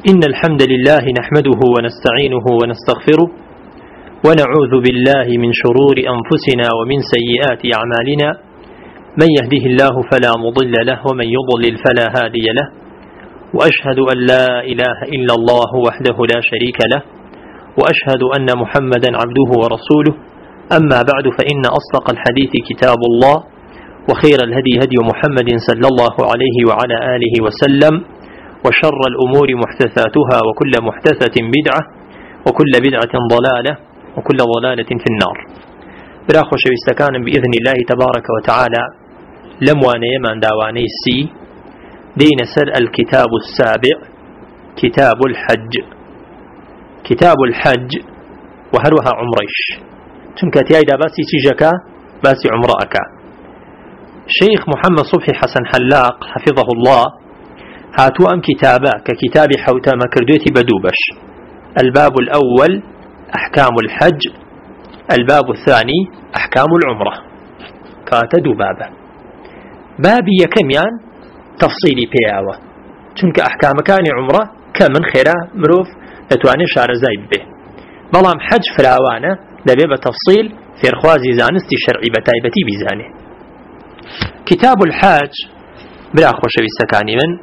إن الحمد لله نحمده ونستعينه ونستغفره ونعوذ بالله من شرور أنفسنا ومن سيئات أعمالنا من يهده الله فلا مضل له ومن يضلل فلا هادي له وأشهد أن لا إله إلا الله وحده لا شريك له وأشهد أن محمدا عبده ورسوله أما بعد فإن أصدق الحديث كتاب الله وخير الهدي هدي محمد صلى الله عليه وعلى آله وسلم وشر الأمور محدثاتها وكل محدثة بدعة وكل بدعة ضلالة وكل ضلالة في النار. براخو شويستكان بإذن الله تبارك وتعالى لمواني من داواني السي دين سر الكتاب السابع كتاب الحج. كتاب الحج وهروها عمريش تنكتي أيضا باسي تيجكا باسي عمرأك. شيخ محمد صبحي حسن حلاق حفظه الله هاتو أم كتابا ككتاب حوتا مكردوتي بدوبش. الباب الأول أحكام الحج، الباب الثاني أحكام العمرة. كاتدو بابا بابي يكميان تفصيلي بياوة چونك أحكام كان عمرة كمن خيرا مروف لتواني شار زايب به بلام حج فراوانة لبيب تفصيل في رخوازي زانستي شرعي بتايبتي بزاني. كتاب الحاج بلا خوشوي سكاني من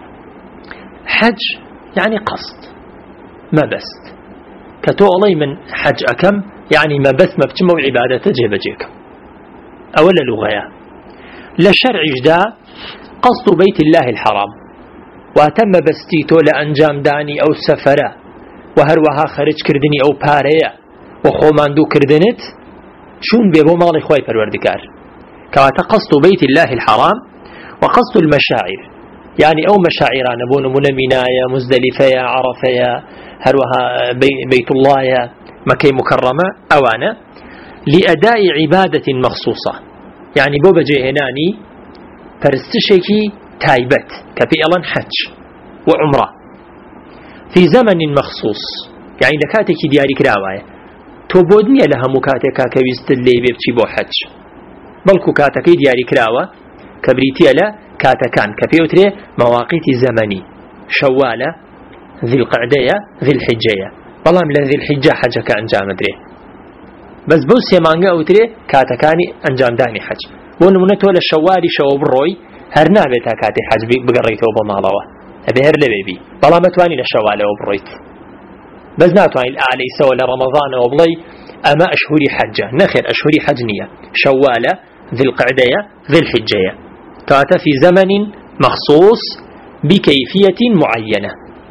حج يعني قصد ما بس كتولي من حج أكم يعني ما بس ما بتمو عبادة جيبجيكم أولا لغاية لشرع جدا قصد بيت الله الحرام واتم بستيتو لأنجام داني أو سفرة وهروها خرج كردني أو بارية وخوماندو كردنت شون بيبو مالي خواي پروردگار كواتا قصد بيت الله الحرام وقصد المشاعر يعني أو مشاعران بون منمنايا مزدلفيا عرفيا هروها بيت الله مكي مكرمة أوانا لأداء عبادة مخصوصة يعني بوبا جيهناني فرستشيكي تايبت كبيلا حج وعمرة في زمن مخصوص يعني لكاتك دياري كراوايا توبودني لها مكاتكا كويست اللي بيبتي بو حج بلكو كاتكي دياري كراوا كبريتيا لا كاتكان كبيوتري مواقيت زمني شوالة ذي القعدية ذي الحجية والله من ذي الحجة حجك أنجام دري بس بوس يمانغا أوتري كاتكاني أنجام داني حج بونمونتو للشوالي شو بروي هرنا بيتا كاتي حج بقريتو بمالوه أبي هر لبيبي والله متواني للشوالي وبرويت بس ناتواني الأعلى يسوى لرمضان وبلي أما أشهري حجة نخير أشهري حجنية شوالة ذي القعدية ذي الحجية كاتا في زمن مخصوص بكيفية معينة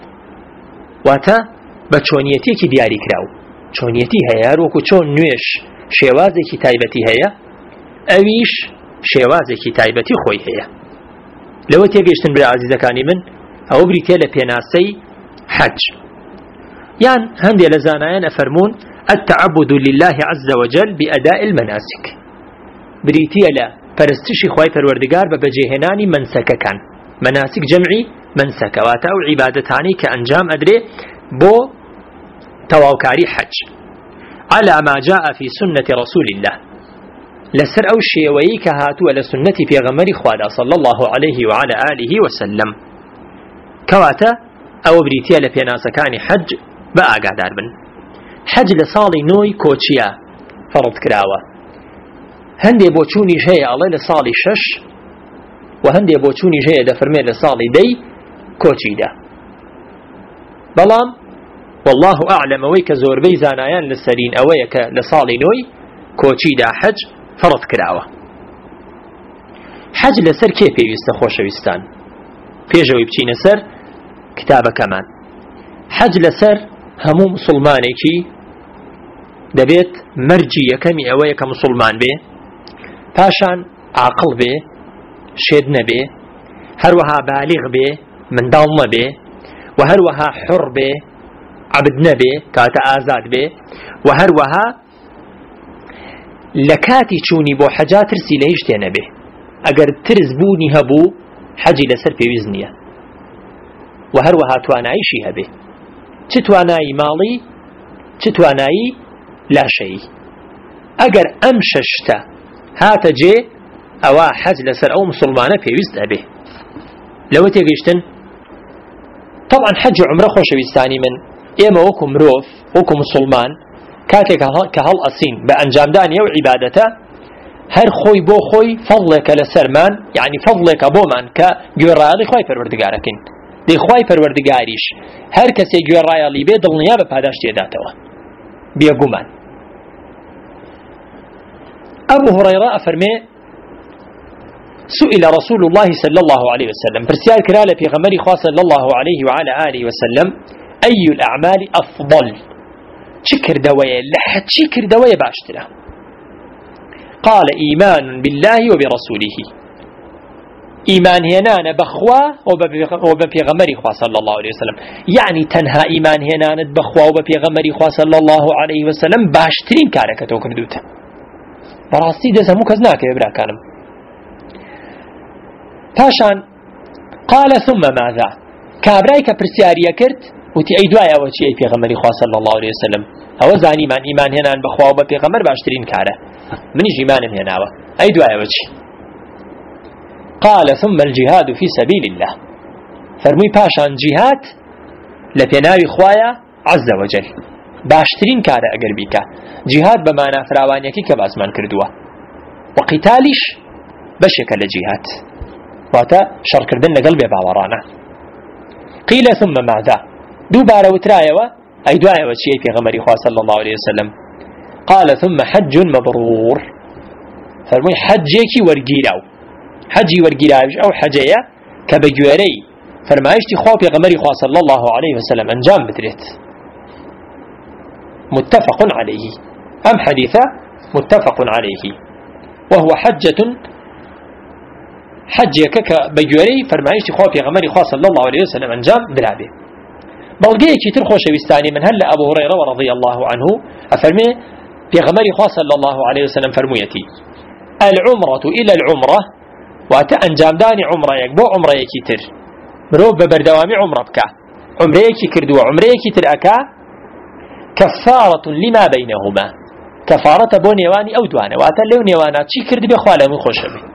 واتا بچونيتي كي دياري كراو چونيتي هيا روكو چون نويش شوازي كي تايبتي هيا اويش شوازي كي تايبتي خوي هيا لو تيجيشتن بالعزيزة كاني من او بريتيلا بيناسي حج يعني هندي لزانايان افرمون التعبد لله عز وجل بأداء المناسك بريتيلا فرستشي خواي پروردگار ببجيهناني منسك كان مناسك جمعي منسك واتا او عبادتاني كأنجام أدري بو تواوكاري حج على ما جاء في سنة رسول الله لسر او شيوي كهاتو لسنة في غمر خوالا صلى الله عليه وعلى آله وسلم كواتا او بريتيا لبيناسكاني حج بأقا داربن حج لصالي نوي كوتشيا فرض كراوة هندي بوچوني جهي الله لصالي شش وهندي بوچوني جهي دفرمي لصالي دي كوتشي دا بلام والله أعلم ويك زور بي زانايان للسرين أويك لصالي نوي كوتشي دا حج فرض كراوة حج لسر كيف يستخوش ويستان بيجوي بچين سر كتابة كمان حج لسر همو مسلماني كي دبيت مرجي يكمي أويك مسلمان بي پاشان عاقل بي شيد نبي هروها بالغ بي من دال نبي وهروها حر بي عبد نبي كاتا آزاد بي وهروها لكاتي چوني بو حاجات رسي ليشتي نبي اگر ترز بوني هبو حجي لسر في وزنية وهروها تواناي شي هبي تتواناي مالي تتواناي لا شيء اگر امششتا هات جي أو حج لسر أو مسلمانة في وزن أبيه لو تيجيشتن طبعا حج عمره خوشويستاني من إما وكم روف وكم مسلمان كاتك كهل أسين بأنجامدانية وعبادته هر خوي بو خوي فضلك لسرمان يعني فضلك بومان كجورالي خوي پروردگاركن دي خوي پروردگاريش هر كسي جورالي بي دڵنیا بە پاداشتی داتەوە بێگومان. أبو هريرة أفرمي سئل رسول الله صلى الله عليه وسلم برسيال كرالة في غمري خاص صلى الله عليه وعلى آله وسلم أي الأعمال أفضل شكر دوية لحد شكر دوية باشترا قال إيمان بالله وبرسوله إيمان هنانا بخوا وببيغمري خوا صلى الله عليه وسلم يعني تنها إيمان هنانا بخوا وببيغمري خوا صلى الله عليه وسلم باشترين كاركتو كردوتا براستي دزمو كزناك يبرا كانم پاشان قال ثم ماذا كابراي كبرسياريا كرت وتي أي دعاء وتي أي بيغمري خوا صلى الله عليه وسلم هو زاني من إيمان هنان بخوا وببيغمر باشترين كاره منيش إيمانم هناوا أي دعاء وتي قال ثم الجهاد في سبيل الله فرمي پاشان جهاد لبناوي خوايا عز وجل باشترين كاره أقر بيكا جهاد بمعنى فراوانيكي كباسمان كردوا وقتالش بشكل جهاد واتا شر كردن لقلب باورانا قيل ثم ماذا دوباره وترايوا أي دعاء وشيء في غمر إخوة صلى الله عليه وسلم قال ثم حج مبرور فرمي حجيكي ورقيراو حجي ورقيراو أو حجية كبجواري فرمايشتي خواب في غمر إخوة صلى الله عليه وسلم أنجام بتريت متفق عليه أم حديثة متفق عليه وهو حجة حجيك كبجواري فرمايشتي خواب في غمر إخوة صلى الله عليه وسلم أنجام برابي بلغيكي ترخوش ويستاني من هلا أبو هريرة رضي الله عنه أفرمي في غمر إخوة صلى الله عليه وسلم فرميتي العمرة إلى العمرة وأنجام داني عمرة يكبو عمرة يكي تر مروب ببردوامي عمرة بكا عمرة يكي كردو عمرة يكي تر أكا كفارة لما بينهما كفارة بو نيواني أو دوانا وأتا لو نيوانا چي كرد بخوالا من خوش به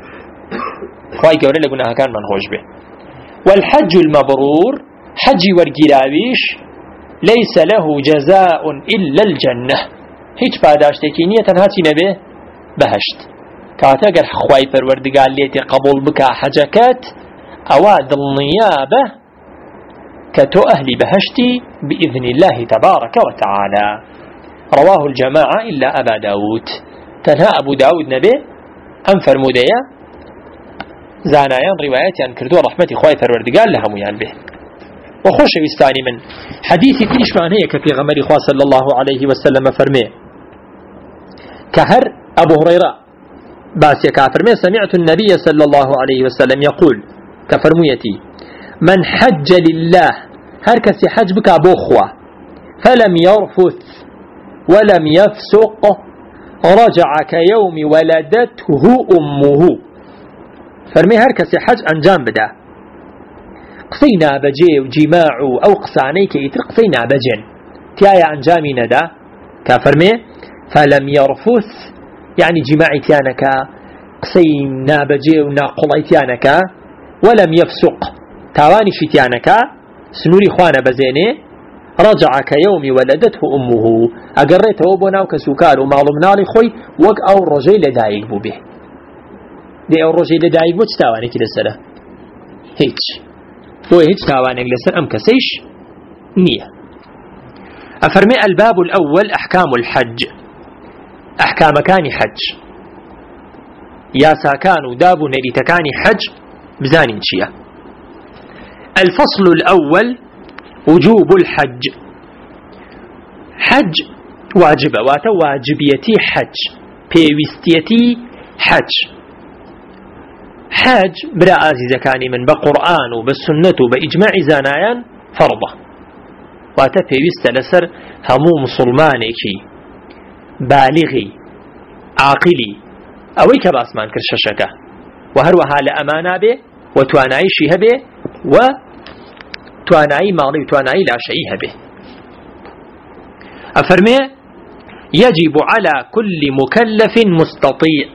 خواهي قولي لقناها كان من خوش به والحج المبرور حجي ورقراويش ليس له جزاء إلا الجنة هيج پاداشتكي نية هاتي نبه بهشت كاتاقر خواهي پروردگار ليتي قبول بكا حجكات أواد النيابة كتو أهل بهشتي بإذن الله تبارك وتعالى رواه الجماعة إلا أبا داود تنهى أبو داود نبه أنفر مدية زانايان رواياتي عن كردو رحمة خواهي پروردگار لهم به وخوش ويستاني من حديثي كلش معنى هي كفي غمر إخوة صلى الله عليه وسلم فرمي كهر أبو هريرة باسي كافرمي سمعت النبي صلى الله عليه وسلم يقول كفرميتي من حج لله هر كسي حج بك بوخوة فلم يرفث ولم يفسق رجع كيوم ولدته أمه فرمي هر كسي حج أنجام بدا قصينا بجي وجماع أو قصانيك يتر قصينا بجن تيايا أنجامي ندا كافرمي فلم يرفث يعني جماعي تيانك قصينا بجي وناقضي تيانك ولم يفسق تاواني شتيانك سنوري خوانا بزيني رجع كيوم ولدته أمه أقريته وبناو كسوكار ومعلوم نالي خوي وق أو رجي لدايق بو به دي أو رجي لدايق بو تتاواني كده السنة هيك بو هيك تاواني لسر أم كسيش نية أفرمي الباب الأول أحكام الحج أحكام كان حج يا ساكان دابو نريتكاني حج بزانين شيئا الفصل الأول وجوب الحج حج واجبة واجبيتي حج بيوستيتي حج حج برا عزيزة كاني من بقرآن وبالسنة وبإجماع زانايان فرضة واتا بيوست لسر همو مسلمانيكي بالغي عاقلي أوي كباسمان كرششكا وهروها لأمانا به وتوانعي شيها به وتوانعي ماضي وتوانعي لا شيء به أفرمي يجب على كل مكلف مستطيع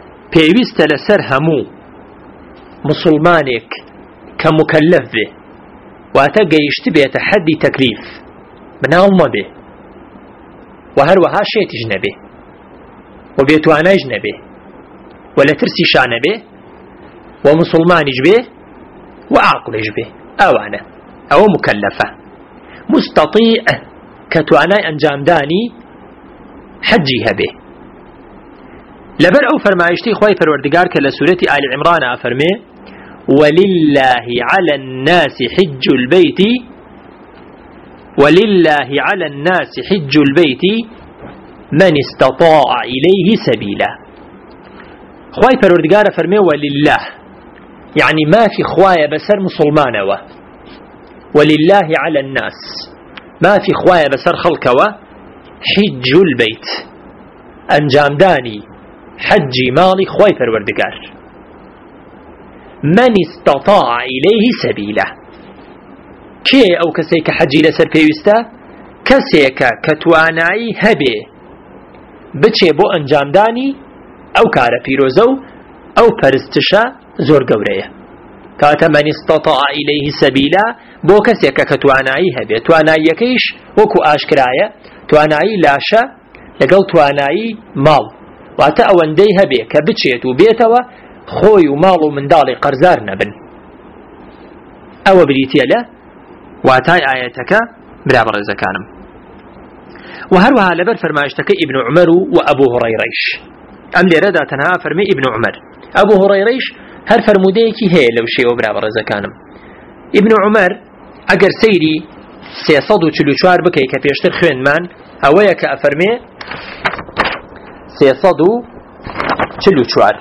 بيوست لسر همو مسلمانك كمكلف به واتقيشت بيت حدي تكليف مناڵ نەبێ وهروها شێتیش نەبێ وبێتوانایش نەبێ ولا ترسیشا نەبێ ومسلمانیش بێ وعاقلش بێ ئەوانە ئەوە مكلفة مستطيع كتواناي أنجامداني حجي هبه لبر أو فرمايشتي خواي فروردقار كالسورة آل عمران أفرمي ولله على الناس حج البيت من استطاع إليه سبيلا خواي فروردقار أفرمي ولله يعني ما في خوايا بسر مسلمان ولله على الناس ما في خوايا بسر خلقوا حج البيت أنجام داني حجي مالي خواي فروردقار من استطاع إليه سبيله كي أو كسيك حجي لسر بيوستا كسيك كتوانعي هبي بچه بو أنجام داني أو كار بيروزو أو پرستشا زور قوريه كاتا من استطاع إليه سبيلا بو كسيك كتوانعي هبي توانعي يكيش وكو آشكرايا توانعي لاشا لقل توانعي مال واتا اوندي هبي كبچيت وبيتوا خوي ومال من دالي قرزار نبن او بريتيا له واتاي آياتك برابر زكانم وهروها لبر فرماشتك ابن عمر وابو هريريش ام لردا تنها فرمي ابن عمر ابو هريريش هر فرموديكي هي لو شيء برابر زكانم ابن عمر اگر سيري 344 بكي كبيشتر خوين من اويك افرمي 344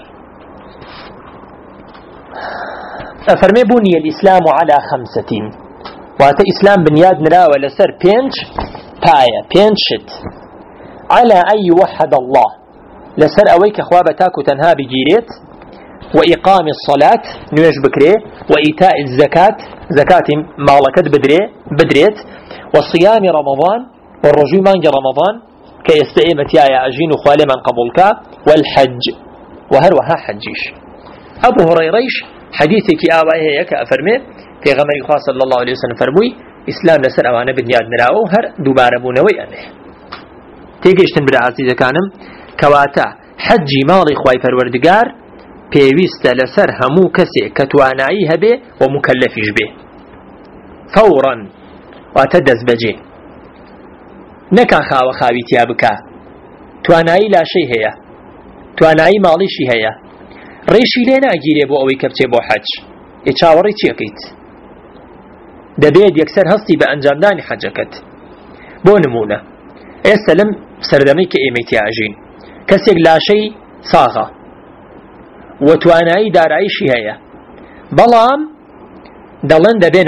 أفرمي بني الإسلام على 5 وهذا إسلام بنياد نرى ولا سر بينش باية بينشت على أن يوحد الله لسر أويك أخوابتاك تنها بجيريت وإقام الصلاة نيش بكري وإيتاء الزكاة زكاة مالكت بدريت وصيام رمضان والرجوع مانج رمضان كيستئمت يا أجين خالي من قبلك والحج وهروها حجيش أبو هريريش حديثك آوائه يك أفرمي في غمر خاص صلى الله عليه وسلم فرموي إسلام لسر أوانا بنياد نراو هر دوباره بونوي أمه تيجيشتن بلا عزيزة كانم كواتا حجي مالي خواي فروردقار بيويست لسر همو كسي كتوانعي هبه ومكلفش به فورا واتدز بجي نكا خاوة خاوي تيابكا توانایی لاشەی هەیە توانایی ماڵیشی هەیە ڕێشی لێ ناگیرێ بۆ ئەوەی کە بچێ بۆ حەج چاوەڕی چیەکەیت دەبێت یەکسەر هەستی بە ئەنجامدانی حەجەکەت بۆ نمونە ئێستا لەم سەردەمەی کە ئێمە تیاژین کەسێک لاشەی ساغا و توانایی داراییشی هەیە بەڵام دەڵێن دەبێ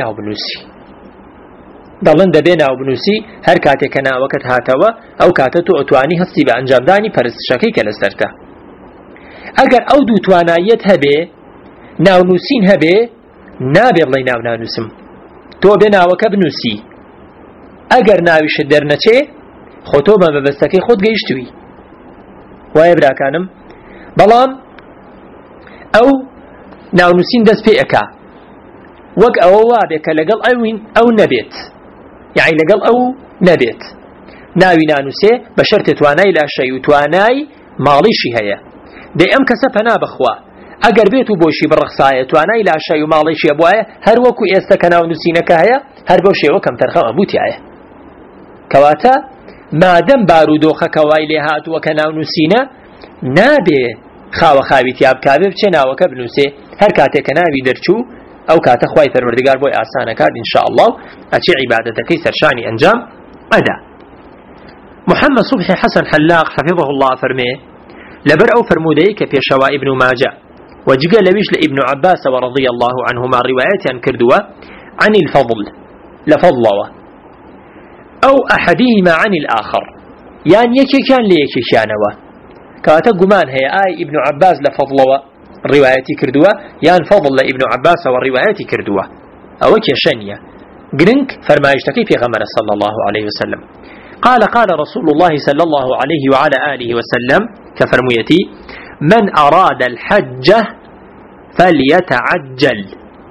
ناوبنووسی هەر کاتێک کە ناوەکەت هاتەوە ئەو کاتە تۆ ئەتوانی هەستی بە ئەنجامدانی پەرستشەکەی کە لەسەرتە ئەگەر ئەو دوو تواناییت هەبێ ناونووسین هەبێ نابێ بڵێ ناو نانووسم تۆ بێ ناوەکە بنووسی ئەگەر ناویشت دەرنەچێ خۆ تۆ بە مەبەستەکەی خۆت گەیشتووی وایە براکانم بەڵام ئەو ناونووسین دەست پێ ئەکا وەک ئەوە وابێ کە لەگەڵ ئەو نەبێت یعنی لەگەڵ ئەو نەبێت ناوی نانووسێ بە شەرتێ توانای لاشەی و توانای ماڵیشی هەیە دەی ئەم کەسە پەنا بخوا ئەگەر بێت و بۆشی بڕەخسایە توانای لاشەی و ماڵیشیە بواە هەر وەکو ئێستا کە ناونووسینەکە هەیە هەر بەو شێوە کەم تەرخەمە بوتیایە کەواتە مادەم بارودۆخەکە وای لێ هاتووە کە ناونووسینە نابێ خاوە خاوی تیابکابێ بچێ ناوەکە بنووسێ هەر کاتێک کە ناوی دەرچوو ئەو کاتە خوای پەروەردگار بۆی ئاسانەکات ئینشاءالله ئەچێ عیبادەتەکەی سەرشانی ئەنجام ئەدا محمد صبحي حسن حلاق حفظه الله فرمي لبر أو فرمودي كبيشوا ابن ماجه وجيغا لويش لابن عباس ورضي الله عنهما روايات عن كردوة عن الفضل لفضلوا أو أحدهما عن الآخر يعني يكي كان ليكي كانوا كاتا قمان هي ابن عباس لفضلوا رواياتي كردوة يعني فضل لابن عباس والرواياتي كردوة أو كيشانية قرنك فرمايشتكي في غمر صلى الله عليه وسلم قال رسول الله صلى الله عليه وعلى آله وسلم كفرميتي من أراد الحج فليتعجل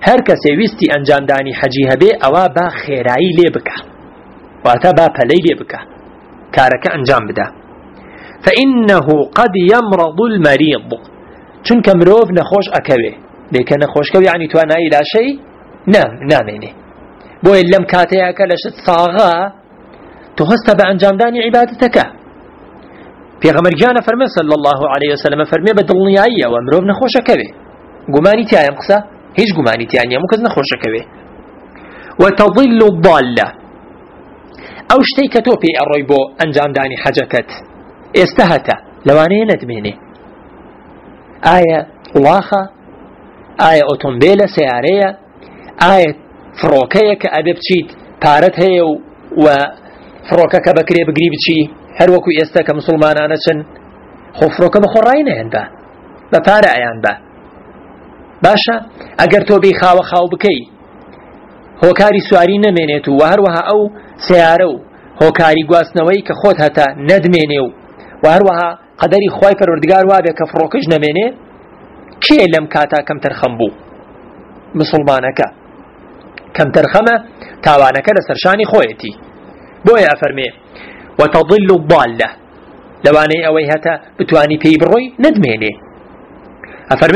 هەر کەسێ ویستی ئەنجامدانی حەجی هەبێ ئەوە با خێرایی لێ بکە واتە با پەلەی لێ بکە کارەکە ئەنجام بدە فإنه قد يمرض المريض چونکە مرۆڤ نەخۆش ئەکەوێ لێکە نەخۆشکەوێ یعنی توانایی لاشەی نامێنێ بۆیە لەم کاتەیەکە لە شت ساغا تو هەستە بە ئەنجامدانی عیبادەتەکە پێغەمبەرگیانە فەرمێ صلی الله عليه وسلم فەرمێ بە دڵنیاییەوە مرۆڤ نەخۆشەکەوێ گومانی تایە ئەم قسە هیچ گومانی تیان نییە هەموو کەس نەخۆشەکەوێ وتضل الضالة ئەو شتەی کە تۆ پێی ئەڕۆی بۆ ئەنجامدانی حەجەکەت ئێستا هەتە لەوانەیە نەتبێنێ ئایا وڵاخە ئایا ئۆتۆمبیلە سیارەیە ئایا فڕۆکەیە کە ئەبێ بچیت پارەت هەیە و فڕۆکەکە بەکرێ بگری بچی هەروەکو ئێستا کە مسلمانانە چن خۆ فڕۆکە بە خۆڕایی نەهێن بە پارە ئەیان بە باشە ئەگەر تۆ بێی خاوە خاو بکەی هۆکاری سواری نەمێنێت و هەروەها ئەو سیارە و هۆکاری گواستنەوەی کە خۆت هەتا نەدمێنێ و هەروەها قەدەری خوای پەروەردگار وابێ کە فڕۆکەش نەمێنێ کێ لەم کاتا کەم تەرخەم بوو مسلمانەکە کەم تەرخەمە تاوانەکە لە سەرشانی خۆیەتی بۆیە ئەفەرمێ وتضل الضالة لەوانەیە ئەوەی هەتا بتوانی پێی بڕۆی نەدمێنێ ئەفەرمێ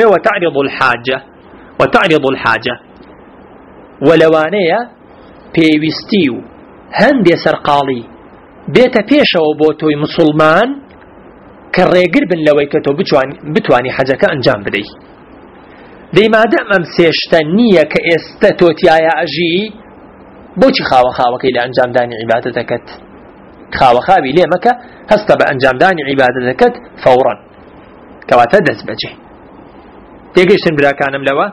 وتعرض الحاجة ولەوانەیە پێویستی و هەندێ سەرقاڵی بێتە پێشەوە بۆ تۆی مسلمان کە ڕێگر بن لەوەی کە تۆ بتوانی حەجەکە ئەنجام بدەی دەی مادەم ئەم سێشتە نییە کە ئێستا تۆتیایە ئەژی بۆچی خاوەخاوەکەی لە ئەنجامدانی عیبادەتەکەت خاوەخاوی لێ مەکە هەستە بە ئەنجامدانی عیبادەتەکەت فەوڕەن کەواتە دەست بەجێ تێگەیشتن براکانم لەوە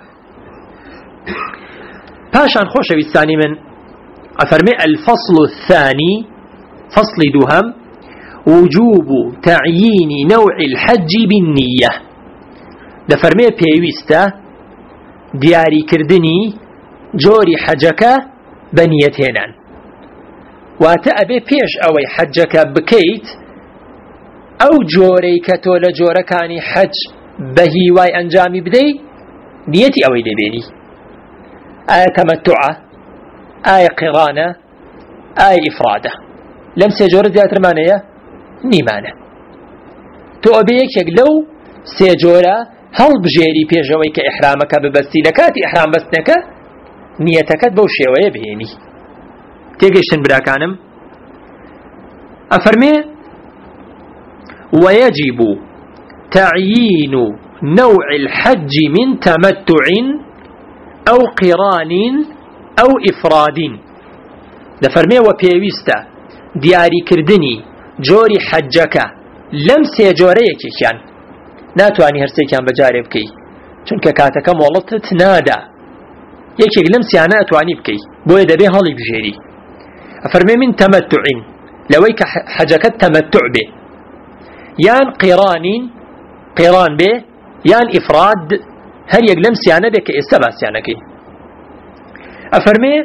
پاشان خۆشەویستانی من ئەفەرمێ الفصل الثاني فصل دوهم وجوب تعيين نوع الحج بالنية دەفەرمێ پێویستە دیاریکردنی جۆری حەجەکە بە نیەت هێنان واتە ئەبێ پێش ئەوەی حەجەکە بکەیت ئەو جۆرەی کە تۆ لە جۆرەکانی حەج بە هیوای ئەنجامی بدەی نیەتی ئەوەی دەبێنی ئایا تەمەتوعە ئایا قیڕانە ئایا ئیفرادە لەم سێ جۆرە زیاترمانەیە نیمانە تۆ ئەبێ یەکێک لەو سێ جۆرە هەڵبژێری پێشەوەی کە ئیحرامەکە ببەستی لە کاتی ئیحرام بەستنەکە نیەتەکەت بەو شێوەیە بهێنی تێگەیشتن براکانم ئەفەرمێ ويجب تعيين نوع الحج من تمتع أو قران أو إفراد دەفەرمێ وە پێویستە دیاریکردنی جۆری حەجەکە لەم سێ جۆرەیەکێکیان ناتوانی هەرسێکیان بەجارێ بکەی چونکە کاتەکە مۆڵەتت نادا یەکێک لەم سیانە ئەتوانی بکەی بۆیە دەبێ هەڵی بژێری ئەفەرمێ من تەمەتع لەوەی کە حەجەکەت تەمەتع بێ یان قیڕان بێ یان ئیفراد هەر یەک لەم سیانە بێ کە ئێستا باسییانەکەی ئەفەرمێ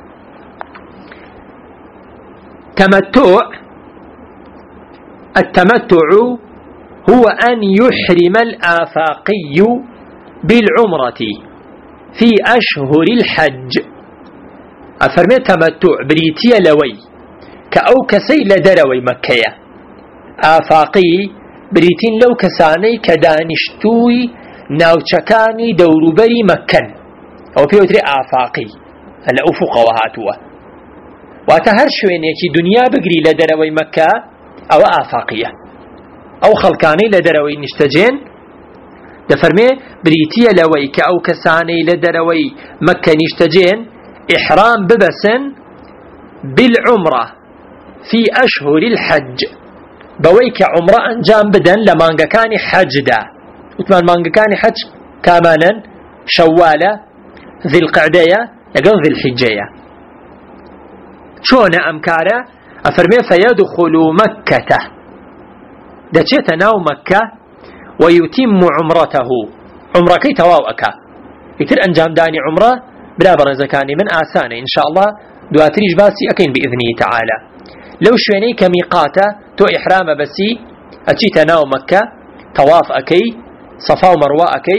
التمتع هو أن يحرم الآفاقي بالعمرة في أشهر الحج أفرمي تمتع بريتيا لوي كأو كسي لدروي مكية آفاقي بريتين لو كساني كدانشتوي ناوچكاني دوروبري مكان أو بيوتري آفاقي هلا أفق وهاتوا واتهر شوينيكي دنيا بقري لدروي مكة أو آفاقية أو خلقاني لدروي نشتجين دفرمي بريتيا لوي كأو كساني لدروي مكة نشتجين إحرام ببسن بالعمرة في أشهر الحج بويك عمرة أنجام بدن لمانغا كان حج دا وثمان مانغا كان حج كامانا شوالة ذي القعدية لقل ذي الحجية شون أمكارا أفرمي فيدخل مكة دچێتە ناو مەکە ويتم عمرته عمرەکەی تەواو ئەکا ئیتر ئەنجامدانی عمرە برا بەڕێزەکانی من ئاسانە ئینشاء الله دواتریش باسی ئەکەین بإذنه تعالى لەو شوێنەی کە میقاتە تۆ ئیحرامە بەسی ئەچیتە ناو مەکە تەواف ئەکەی سەفا و مەروە ئەکەی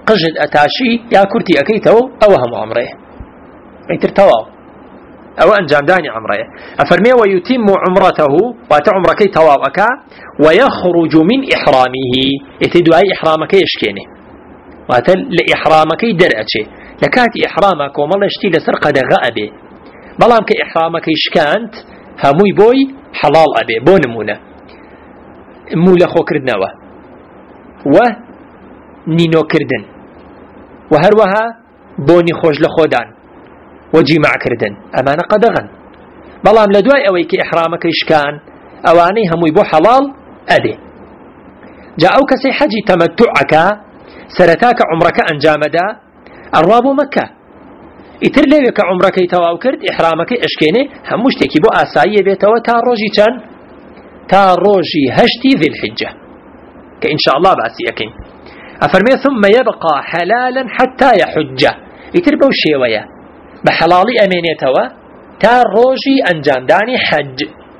قژت ئەتاشی یا کورتی ئەەکەیتەوە ئەوە هەموو عمرەیە ئەیتر تەواو ئەوە ئەنجامدانی عمرەیە ئەفەرمێ ويتم عمرته واتە عمرەکەی تەواو ئەکا ويخرج من إحرامه ئێتە دوای ئیحرامەکەی ئەشکێنێ واتە لە ئیحرامەکەی دەرئەچێ لە کاتی ئیحرامە کۆمەڵە شتی لەسەر قەدەغە ئەبێ بەڵام کە ئیحرامەکەی شکاند هەمووی بۆی حەڵاڵ ئەبێ بۆ نمونە مو لە خۆکردنەوە و نینۆکردن و هەروەها بۆنی خۆش لە خۆدان و جیماعکردن ئەمانە قەدەغن بەڵام لە دوای ئەوەی کە ئیحرامەکەی شکان ئەوانەی هەمووی بۆ حەڵاڵ ئەبێ جا ئەو کەسەی حەجی تەمەتوعەکە سەرەتا کە عومرەکە ئەنجامەدا ئەڕوا بۆ مەککە ئیتر لەوێ کە عومرەکەی تەواو کرد ئیحرامەکەی ئەشکێنێ هەموو شتێکی بۆ ئاساییە بێتەوە تا ڕۆژی چەند تا ڕۆژی هەشتی ذی الحجە کە ئینشاء الله باسی ئەکەین ئەفەرمێ ثم يبقى حلالا حتى يحج ئیتر بەو شێوەیە بە حەڵاڵی ئەمێنێتەوە تا ڕۆژی ئەنجامدانی حەج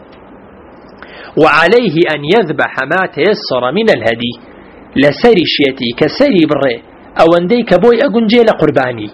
وعليه أن يذبح ما تيسر من الهدي لسري شيتي كسري بري أوندي كبوي أقنجي لقرباني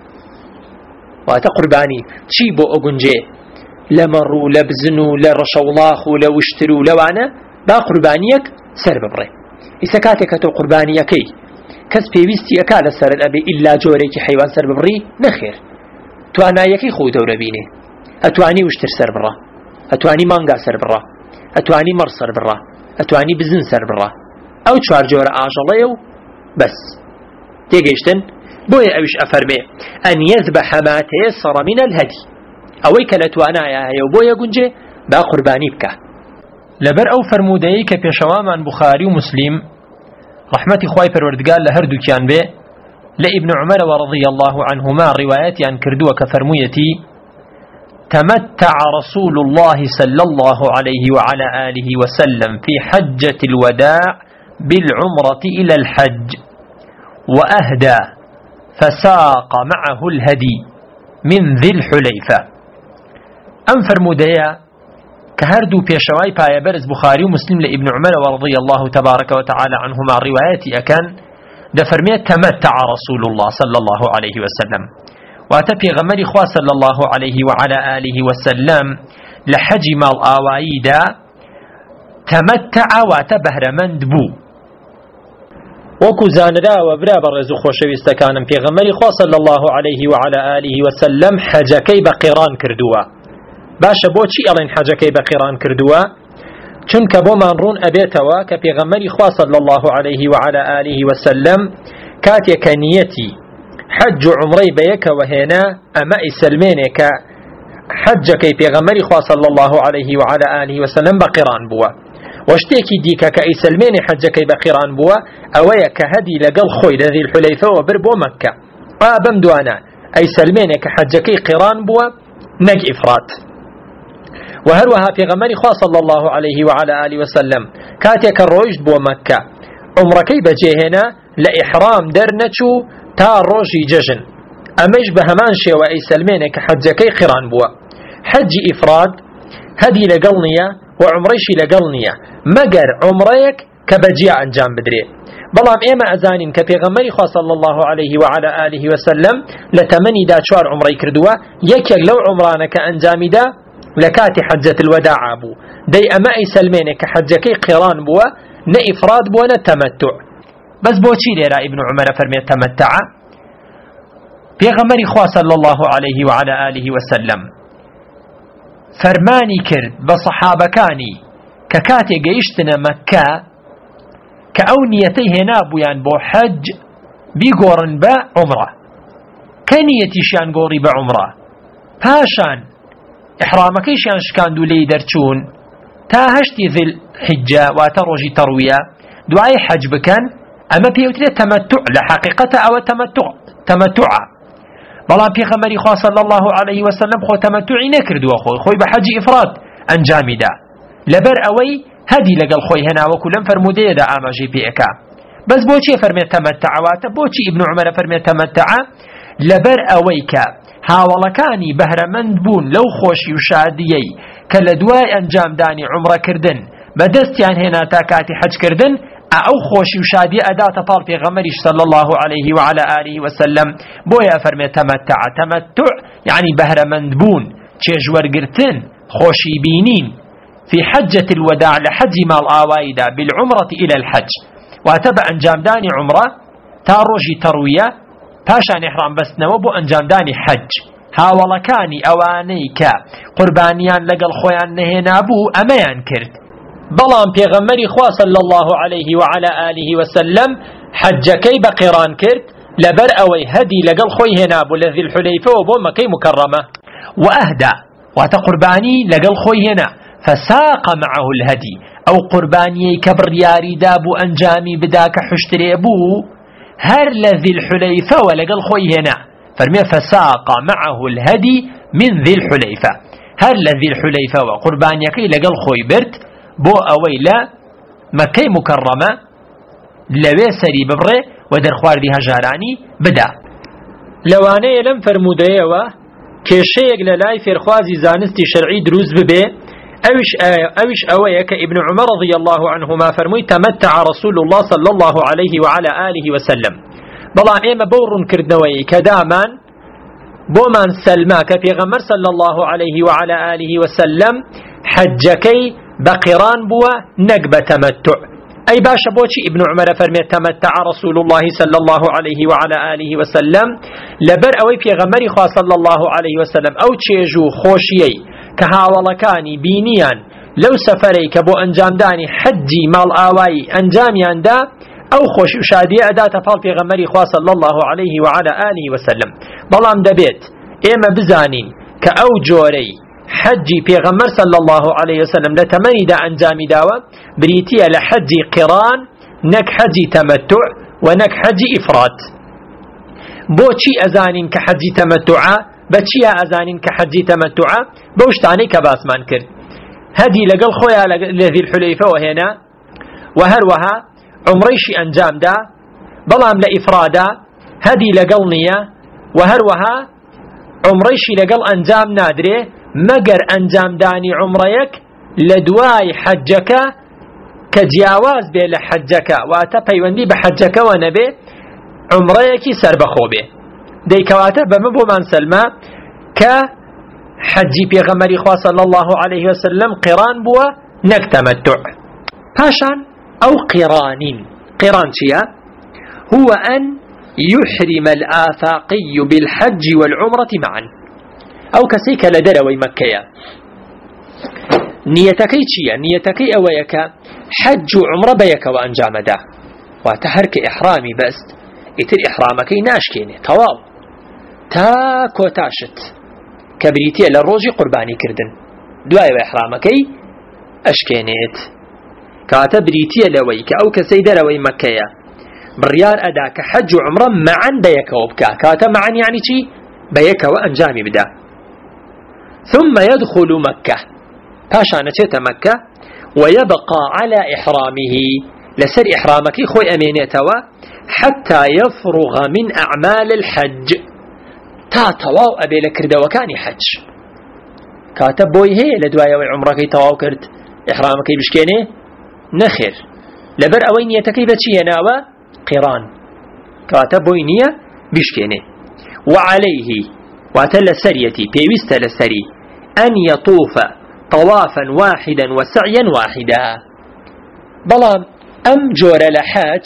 واتا قرباني چي بو أقنجي لمرو لبزنو لرشولاخو لوشترو لوانا با قربانيك سر ببري إذا كاتك تو قربانيكي كس بيويستي أكاد سر الأبي إلا جوريك حيوان سر ببري نخير توانایەکەی خۆی دەورە بینێ ئەتوانی وشتر سەر بڕە ئەتوانی مانگا سەر بڕە ئەتوانی مەڕ سەر بڕە ئەتوانی بزن سەر بڕە ئەو چوار جۆرە ئاژەڵەیە و بەس تێگەیشتن بۆیە ئەویش ئەفەرمێ ئەن يذبح ما تيسر من الهدي ئەوەی کە لە توانایە هەیە و بۆیە گونجێ با قوربانی بکە لەبەر ئەو فەرموودەیەی کە پێشەوامان بوخاری و مسلیم ڕەحمەتی خوای پەروەردگار لە هەردووکیان بێ لابن عمر ورضي الله عنهما رواياتي عن كردوة كفرميتي تمتع رسول الله صلى الله عليه وعلى آله وسلم في حجة الوداع بالعمرة إلى الحج وأهدى فساق معه الهدي من ذي الحليفة أنفر مديا كهردو بيشواي بايا برز بخاري ومسلم لابن عمر ورضي الله تبارك وتعالى عنهما رواياتي أكان دفرميت تمتع رسول الله صلى الله عليه وسلم واتبي غمري خوا صلى الله عليه وعلى آله وسلم لحج مال آوائيدا تمتع واتبهر مند بو وكو زانرا وبرا برزو خوشويستكانم في غمري خوا صلى الله عليه وعلى آله وسلم حجكي بقيران كردوا باشا بوچي ألين حجكي بقيران كردوا چونکە بۆمان ڕوون ئەبێتەوە کە پێغەمبەری خوا صلی الله عليه وعلى آله وسلم کاتێکە نیەتی حەج و عومرەی بەیەکەوە هێنا ئەمە ئیسلمێنێ کە حەجەکەی پێغەمبەری خوا صلی الله عليه وعلى آله وسلم بەقیران بووە و شتێکی دیکە کە ئیسلمێنێ حەجەکەی بەقیران بووە ئەوەیە کە هەدی لەگەڵ خۆی لە ذی الحولەیفەوە بر بۆ مەککە بەم دوانە ئیسلمێنێ کە حەجەکەی قیران بووە نەک ئیفرات وهروها في غمري خوا صلى الله عليه وعلى آله وسلم كاتيك الرويشت بو مكة عمركي بجيهنا لإحرام درنچو تا روجي ججن أميش بهمان شي وأي سلمينك حجكي قران بوا حج إفراد هدي لقلنية وعمريشي لقلنية مقر عمريك كبجيع أنجام بدري بلام إيما أزانين كفي غمري خوا صلى الله عليه وعلى آله وسلم لتمني دا شوار عمري كردوا يكيك لو عمرانك أنجامي دا لكاتي حجة الوداع بو دي أمائي سلمينك حجكي قران بوا نا إفراد بوا نا تمتع بس بوچي ليرا ابن عمر فرمي تمتع بيغمري خوا صلى الله عليه وعلى آله وسلم فرماني كرد بصحابكاني ككاتي قيشتنا مكة كأونيتي هنا بويان بو حج بيقورن با عمره كنيتي شان قوري با عمره پاشان إحرامكيشان شكاندو لي درچون تا هشتي ذي الحجة واتروجي تروية دعاي حج بكان أما بيوتري تمتع لحقيقة أو تمتع بلا بيغمري خوا صلى الله عليه وسلم خو تمتعي نكرد خوي بحج إفراد أنجامي دا لبر أوي هدي لقل خوي هنا وكلم فرمودية دا آما جي بي إكا بس بوچي فرمي تمتع واتا بوچي ابن عمر فرمي تمتع لبر أويكا هاوڵەکانی بەهرەمەند بوون لەو خۆشی و شادیەی کە لە دوای ئەنجام دانی عومرە کردن بەدەستیان هێنا تا کاتی حەجکردن أو خوشي وشادي أداة طال في غمرش صلى الله عليه وعلى آله وسلم بويا فرمي تمتع يعني بهر مندبون تشجور قرتن خوشي بينين في حجة الوداع لحج مال آوايدا بالعمرة إلى الحج واتبع أنجام داني عمرة تاروجي تروية پاشان إحرام بس نوبو أنجام داني حج هاوڵەکانی ئەوانەی کە قوربانیان لەگەڵ خۆیان نەهێنابوو ئەمەیان کرد بەڵام پێغەمبەری خوا صلی الله عليه وعلى آله وسلم حەجەکەی بە قیران کرد لەبەر ئەوەی هەدی لەگەڵ خۆی هێنابوو لە ذی الحولەیفەوە بۆ مەکەی مکەڕەمە وأهدى واتە قوربانی لەگەڵ خۆی هێنا فساق معه الهدي أو قوربانیەی کە بڕیاری دابوو ئەنجامی بدا کە حشترێ بوو هەر لە ذی الحولەیفەوە لەگەڵ خۆی هێنا فرمي فساق معه الهدي من ذي الحليفة هر لذي الحليفة وقربان يكي لقل خوي برت بو أويلا مكي مكرمة لوي سري ببري ودر خواردي هجاراني بدا لواني لم فرموديه كشيق للاي فرخوازي زانستي شرعي دروز ببي أوش أويك ابن عمر رضي الله عنهما فرمي تمتع رسول الله صلى الله عليه وعلى آله وسلم بەڵام ئێمە بەو ڕوونکردنەوەی کە دامان بۆمان سەلما کە پێغەمبەر صلی الله عليه وعلى آله وسلم حەجەکەی بە قیران بووە نەک بە تەمەتع ئەی باشە بۆچی ابن عمر فەرمێت تەمەتع رسول الله صلى الله عليه وعلى آله وسلم لەبەر ئەوەی پێغەمبەری خوا صلى الله عليه وسلم ئەو چێژ و خۆشیەی کە هاوڵەکانی بینیان لەو سەفەرەی کە بۆ ئەنجامدانی حەجی ماڵ ئاوایی ئەنجامیاندا أو خوش شادية أداة فال في غمري خوا صلى الله عليه وعلى آله وسلم بلام دبيت إما بزانين كأو جوري حجي في غمر صلى الله عليه وسلم لتمني دا أنجامي داوة بريتيا لحجي قران نك حجي تمتع ونك حجي إفراد بوشي أزانين كحجي تمتعا بچيا أزانين كحجي تمتعا بوشتاني كباس من كرد هدي لقل خويا لذي الحليفة وهنا وهروها عمريشي أنجام دا بلام لإفرادا هدي لقل نية وهروها عمريشي لقل أنجام نادري مقر أنجام داني عمريك لدواي حجك كجياواز بي لحجك واتبي وندي بحجك ونبي عمريك سربخو بي دي كواتب بمبو من سلمى كحجي بيغمري خوا صلى الله عليه وسلم قران بوا نكتمتع باشان أو قران شيا هو أن يحرم الآفاقي بالحج والعمرة معا أو كسيك لدروي مكة نيتكي شيا نيتكي أويك حج وعمرة بيك وأنجام دا وتحرك إحرامي بس إتر إحرامكي ناشكيني طوال تاكو تاشت كبريتي للروجي قرباني كردن دواي وإحرامكي أشكينيت كاتا بريتيا لويك أو كسيدة لوي مكية بريار أداك حج وعمرة معا بيك وبكا كاتا معا يعني شي بيك وأنجامي بدا ثم يدخل مكة باشا نتيت مكة ويبقى على إحرامه لسر إحرامك خوي أمينيتوا حتى يفرغ من أعمال الحج تواو أبي لكرد وكاني حج كاتا بوي هي لدوايا وعمرك تواو كرد إحرامك بشكيني نخير لبر أوين يتكي بچي ناوى قران كاتب بوينية بشكيني وعليه واتل سريتي بيوست لسري أن يطوف طوافا واحدا وسعيا واحدا بلام أم جور لحاج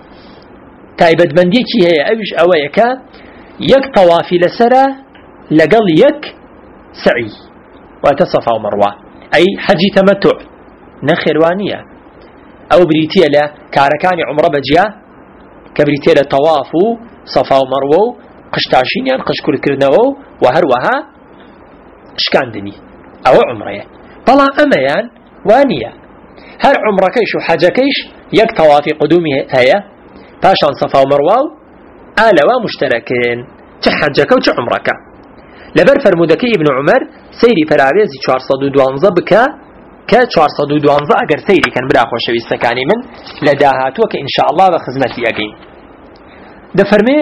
تايبت بنديكي هي أوش أويك يك طوافي لسرا لقل يك سعي وتصفى ومروى أي حجي تمتع نخير وانية أو بريتيا لا كاركاني عمره بجيا كبريتيا لا طوافو صفا ومروه قشتاشينيان قشكر كرنوو وهروها شكاندني أو عمره طلع أميان وانية هر عمره كيش وحاجة كيش يك طوافي قدومي هيا تاشان صفا ومروه آلوا مشتركين تحجك وتعمرك لبر فرمودكي ابن عمر سيري فرابيزي 412 بكا كا 412 اگر سيري كان بلا خوشويستكاني من لداهاتو كإن شاء الله بخزمتي أقين ده فرمي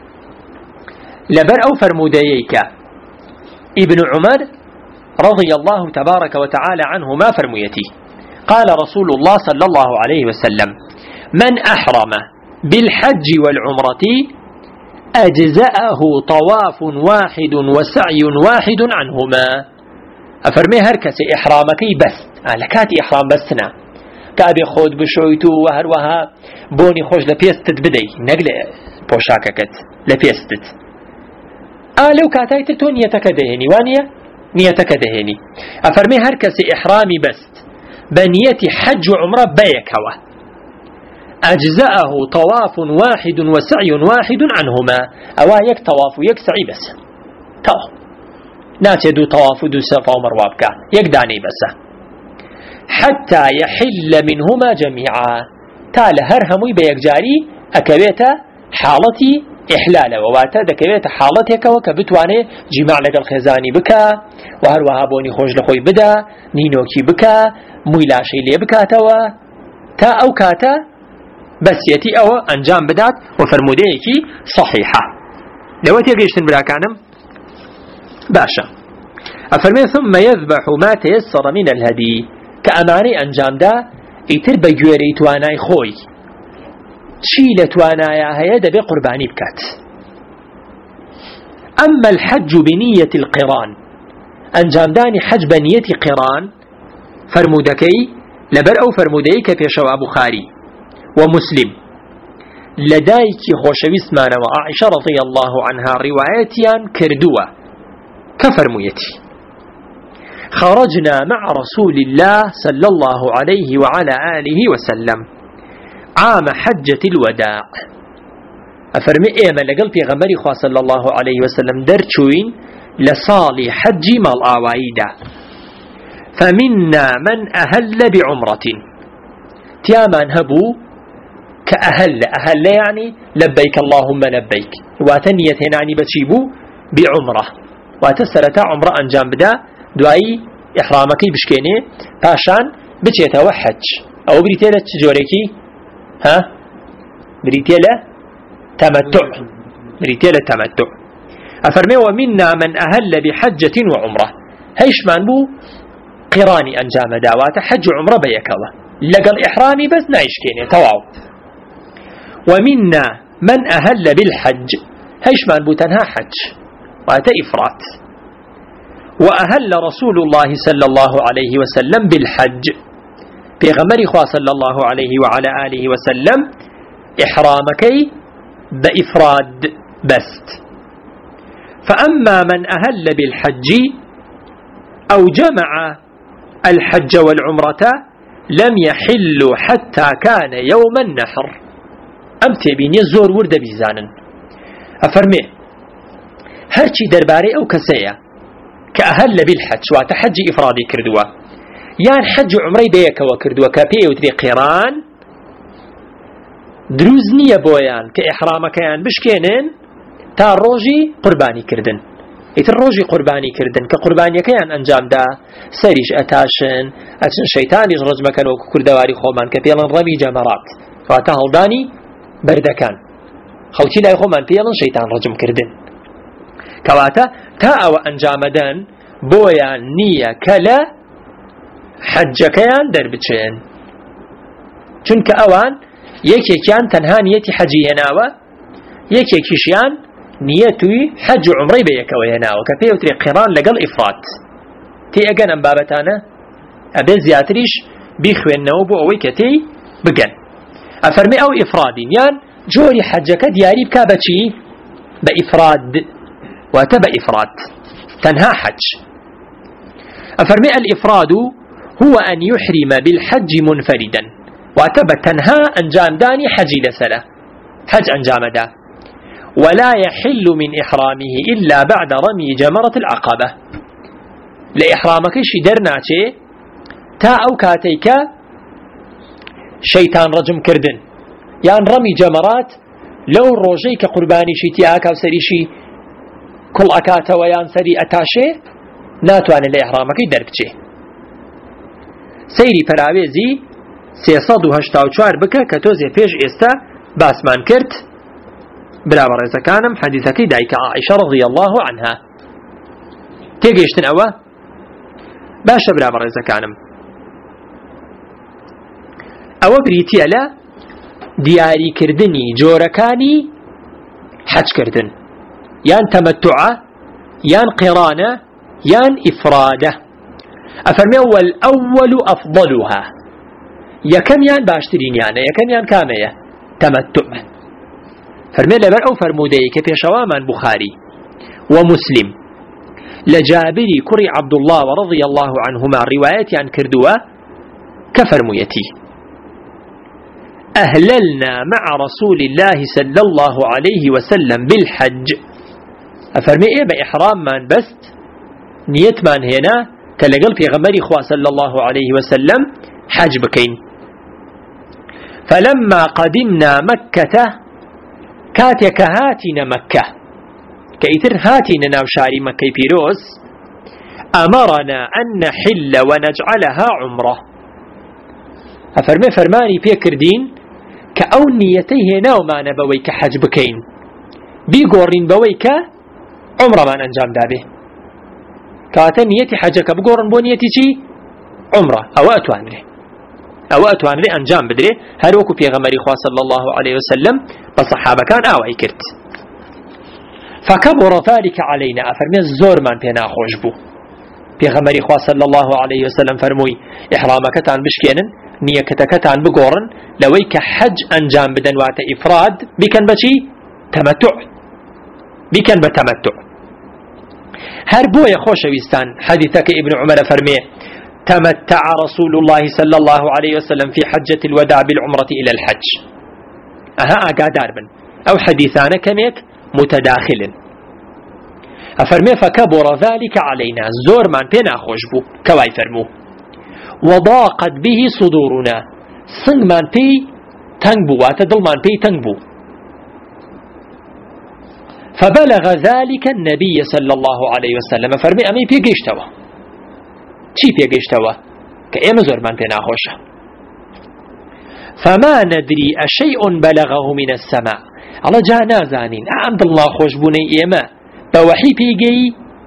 لبر أو فرموديك ابن عمر رضي الله تبارك وتعالى عنه ما فرميتي قال رسول الله صلى الله عليه وسلم من أحرم بالحج والعمرة أجزأه طواف واحد وسعي واحد عنهما. أفرمي هركس إحرامكي بس لكات إحرام بسنا كابي خود بشويتو وهروها بوني خوش لبيستت بدي نقل بوشاككت لبيستت لو كاتايت تو نيتك دهني وانية نيتك دهني. أفرمي هركس إحرامي بس بنيتي حج وعمرة بيكوا أجزأه طواف واحد وسعي واحد عنهما. يك طواف ويك سعي بس ناتي دو طواف دو صفا ومروة بكا يك داني بس حتى يحل منهما جميعا تال هرهمي بيك جاري أكبيت حالتي إحلال وواتا دكبيت حالتك وكبتواني جماع لك الخزاني بكا وهروها بوني خوش لخوي بدا نينوكي بكا مويلاشي لي بكا توا تا أو كاتا بس يتي أو أنجام بدات وفرموديكي صحيحة. لو تيجيشتن بلا كانم باشا. أفرمي ثم يذبح ما تيسر من الهدي كأماني أنجام دا يتر بجوري تواناي خوي شيلة توانايا هيدا بقرباني بكات. أما الحج بنية القران أنجام داني حج بنية قران فرمودكي لبر أو فرموديك في شواب بخاري ومسلم لدايك خوشويسمان وعائشة رضي الله عنها روايتيان كردوة كفرميتي خرجنا مع رسول الله صلى الله عليه وعلى آله وسلم عام حجة الوداع. أفرمي إيما لقل في غمري خواه صلى الله عليه وسلم درچوين لصالي حج مال آوائيدا فمنا من أهل بعمرة تيامان هبو كأهل يعني لبيك اللهم لبيك واتنية هناني بتشيبو بعمرة واتسرتا عمرة أنجام بدا دعي إحرامكي بشكيني باشان بتيتا وحج أو بريتيلة تجوريكي بريتيلة تمتع أفرمي ومنا من أهل بحجة وعمرة هيش مانبو قراني أنجام داوات حج وعمرة بيكوا لقى الإحرامي بس نعيش كيني تواو. ومنا من أهل بالحج هيش مانبو تنها حج وات إفرات. وأهل رسول الله صلى الله عليه وسلم بالحج في غمر خواه صلى الله عليه وعلى آله وسلم إحرامكي بإفراد بست. فأما من أهل بالحج أو جمع الحج والعمرة لم يحل حتى كان يوم النحر. أمتي بيني زور ورد بيزانا أفرمي هرشي درباري أو كسية كأهل بالحج واتحج إفرادي كردوا يان حج عمري بيك وكردوا كابي وتري قيران دروزنية بويان كإحرامك يان بشكينين تا روجي قرباني كردن الروجي قرباني كردن كقرباني كيان أنجام دا سريش أتاشن شيطاني رجمك وكو كردواري خومان كبيلا رمي جمرات فاتهل داني بردكان خوتي لا يخومان بيلا شيطان رجم كردن كواتا تا أو أنجامدان بويان نية كلا حجكيان دربتشين چونك أوان يكيكيان تنها نيتي حجي هناوة يكيكيشيان نيتي حج عمري بيكوا هناوة كفيه وتري قران لقل إفراد تي أجن أم بابتانا أبي زياتريش بيخوين نوبو أوي كتي بجن أفرمي أو إفرادين يان جوري حجك دياري بكابتشي بإفراد وتبا إفراد تنها حج. أفرمي الإفراد هو أن يحرم بالحج منفردا وتبا تنها أنجام داني حج لسلة حج أنجام دا ولا يحل من إحرامه إلا بعد رمي جمرة العقبة. لإحرامك شدرناتي تا أو كاتيك شيطان رجم كردن يان رمي جمرات لو روجيك قرباني شيتياك أو سريشي كل أكاتا ويان سري أتاشي ناتوان لإحرامك دربتي سيري فراويزي 384 بك كتوزي فيش إستا باسمان كرت برابر إذا كانم حديثك دايك عائشة رضي الله عنها تيجيشتن أوا باشا برابر إذا كانم أوا بريتيا لا دیاری کردنی جۆرەکانی حەج کردن یان تەمەتوعە یان قیرانە یان ئیفرادە ئەفەرمێ والأول أفضلها یەکەمیان باشترینیانە یەکەمیان کامەیە تەمەتوع فەرمێ لەبەر ئەو فەرموودەی کە پێشەوامان بوخاری ومسلم لجابري كري عبد الله ورضي الله عنهما روايتي عن كردوا كفرميتي أهللنا مع رسول الله صلى الله عليه وسلم بالحج أفرمي إيه بإحرام من بست نيت من هنا كالقل في غمري خوا صلى الله عليه وسلم حج بكين فلما قدمنا مكة كاتك هاتنا مكة كإثر هاتنا ناوشاري مكة بيروس أمرنا أن نحل ونجعلها عمرة أفرمي فرماني بيكردين كأو نيتي هنا وما نبوي كحج بكين بيقورين بوي كعمرة ما ننجام دابه كاتا نيتي حجك بقورن بو نيتي شي عمرة أو أتوانري أنجام بدري هروكو بيغمري خواه صلى الله عليه وسلم بصحابة كان آوائي كرت فكبر ذلك علينا أفرمي الزور من بينا خوشبو بيغمري خواه صلى الله عليه وسلم فرموي إحرامك تان بشكينن نيكتك تان بقورن لويك حج أنجام بدن وات إفراد بكن بشي تمتع بكن بتمتع هربو يخوش ويستان حديثك ابن عمر فرمي تمتع رسول الله صلى الله عليه وسلم في حجة الوداع بالعمرة إلى الحج أقادار من أو حديثان كميك متداخل أفرمي فكبر ذلك علينا زور من بينا خوشبو كواي فرمو وضاقت به صدورنا صنگ من بي تنبو واتدل من بي تنبو فبلغ ذلك النبي صلى الله عليه وسلم فرمي أمي بيقشتوا چی پێگەیشتەوە کە ئێمە زۆرمان پێ ناخۆشە فما ندري أشيء بلغه من السماء الله جا نازانين ئەم دڵ ناخۆشبوونەی ئێمە بە وەحی پێیگەی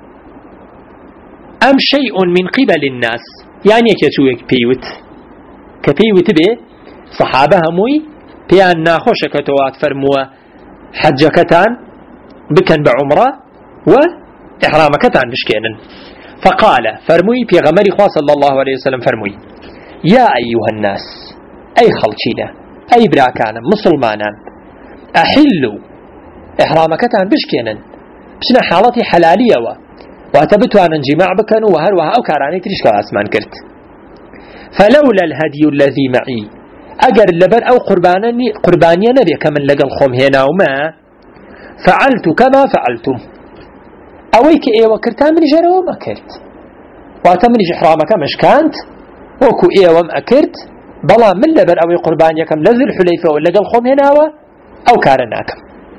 ئەم شيء من قبل الناس یان یەکێک پێیوت کە پێیوت بێ سەحابە هەمووی پێیان ناخۆشە کە تۆ فەرمووە حەجەکەتان بکەن بە عومرە و ئیحرامەکەتان بشکێنن فقال فرموي في غمري خوا صلى الله عليه وسلم فرموي يا أيها الناس أي خلشينا أي براكانا مسلمانا أحلوا إحرامكتان بشكينا بسنا حالتي حلالية واتبتوا أن انجماع بكنوا وهروها أو كاراني تريشكا أسمان كرت فلولا الهدي الذي معي أجر اللبن أو قربانيا نبي كمن لقى الخوم هنا وما فعلت كما فعلتم أويك إيوة كرتان من جروا ما كرت واتمني إحرامك مش كانت وكو إيوة ما كرت بلا من لبر أوي قربانيكم لذي الحليفة ولا قال خم هنا أو كارناكم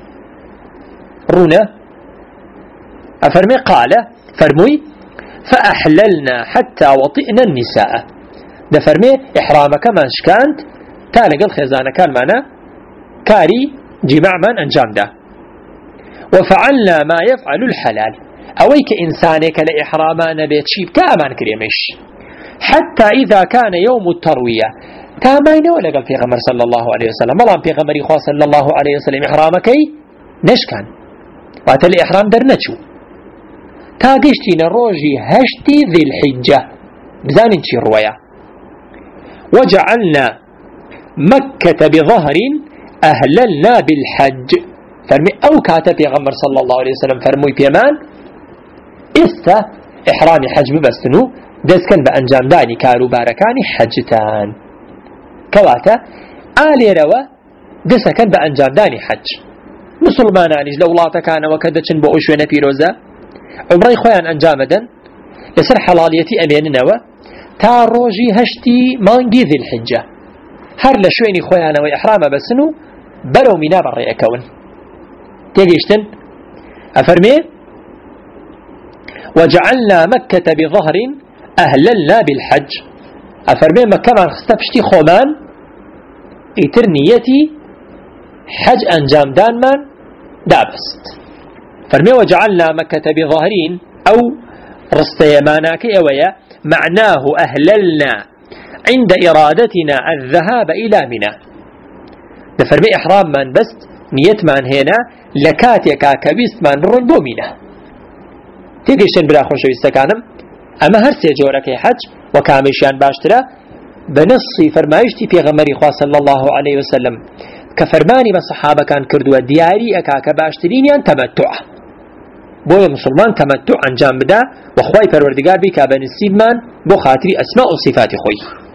رونا أفرمي قال فرمي فأحللنا حتى وطئنا النساء ده فرمي إحرامك مش كانت تالق الخزانة كان معنا كاري جماع من أنجام ده وفعلنا ما يفعل الحلال أويك إنسانك لإحرامان بيت شيب كأمان كريمش حتى إذا كان يوم التروية تامين ولا قال في غمر صلى الله عليه وسلم والله في غمر إخوة صلى الله عليه وسلم إحرامكي نشكان واتل إحرام درنشو تاقشتين الروجي هشتي ذي الحجة بزانين شي الرواية وجعلنا مكة بظهر أهللنا بالحج فرمي أو كاتب يغمر صلى الله عليه وسلم فرمي بيمان إستا إحرامي حج ببستنو دسكن بأنجام داني كارو باركاني حجتان كواتا آلي روا دسكن بأنجام داني حج مسلمانانيش لولاتا كان وكدتشن بأوشوين بيروزا عمري خوان أنجامدا يسر حلاليتي أمين نوا تا روجي هشتي مانجي ذي الحجة هر لشويني خوان وإحرام بسنو بلو منا بري أكون تيجيشتن أفرمي وجعلنا مكة بظهر أهللنا بالحج أفرمي مكة من خستبشتي خومان إترنيتي حج أنجام دان من دابست فرمي وجعلنا مكة بظهرين أو رستيماناك أويا معناه أهللنا عند إرادتنا الذهاب إلى منى دفرمي إحرام من بست نيت من هنا لكاتك كبست من رون بومينة تيجيشن بلا خوش ويستكانم أما هرسي جورك حج وكامشيان باشترا بنصي فرمايشتي في غمري خواه صلى الله عليه وسلم كفرماني بصحابة كان كردوا دياري أكاك باشترين يان تمتع بويا مسلمان تمتع انجام بدا وخواي پروردگار بي كابن السيبمان بو خاطري أسماء وصفات خوي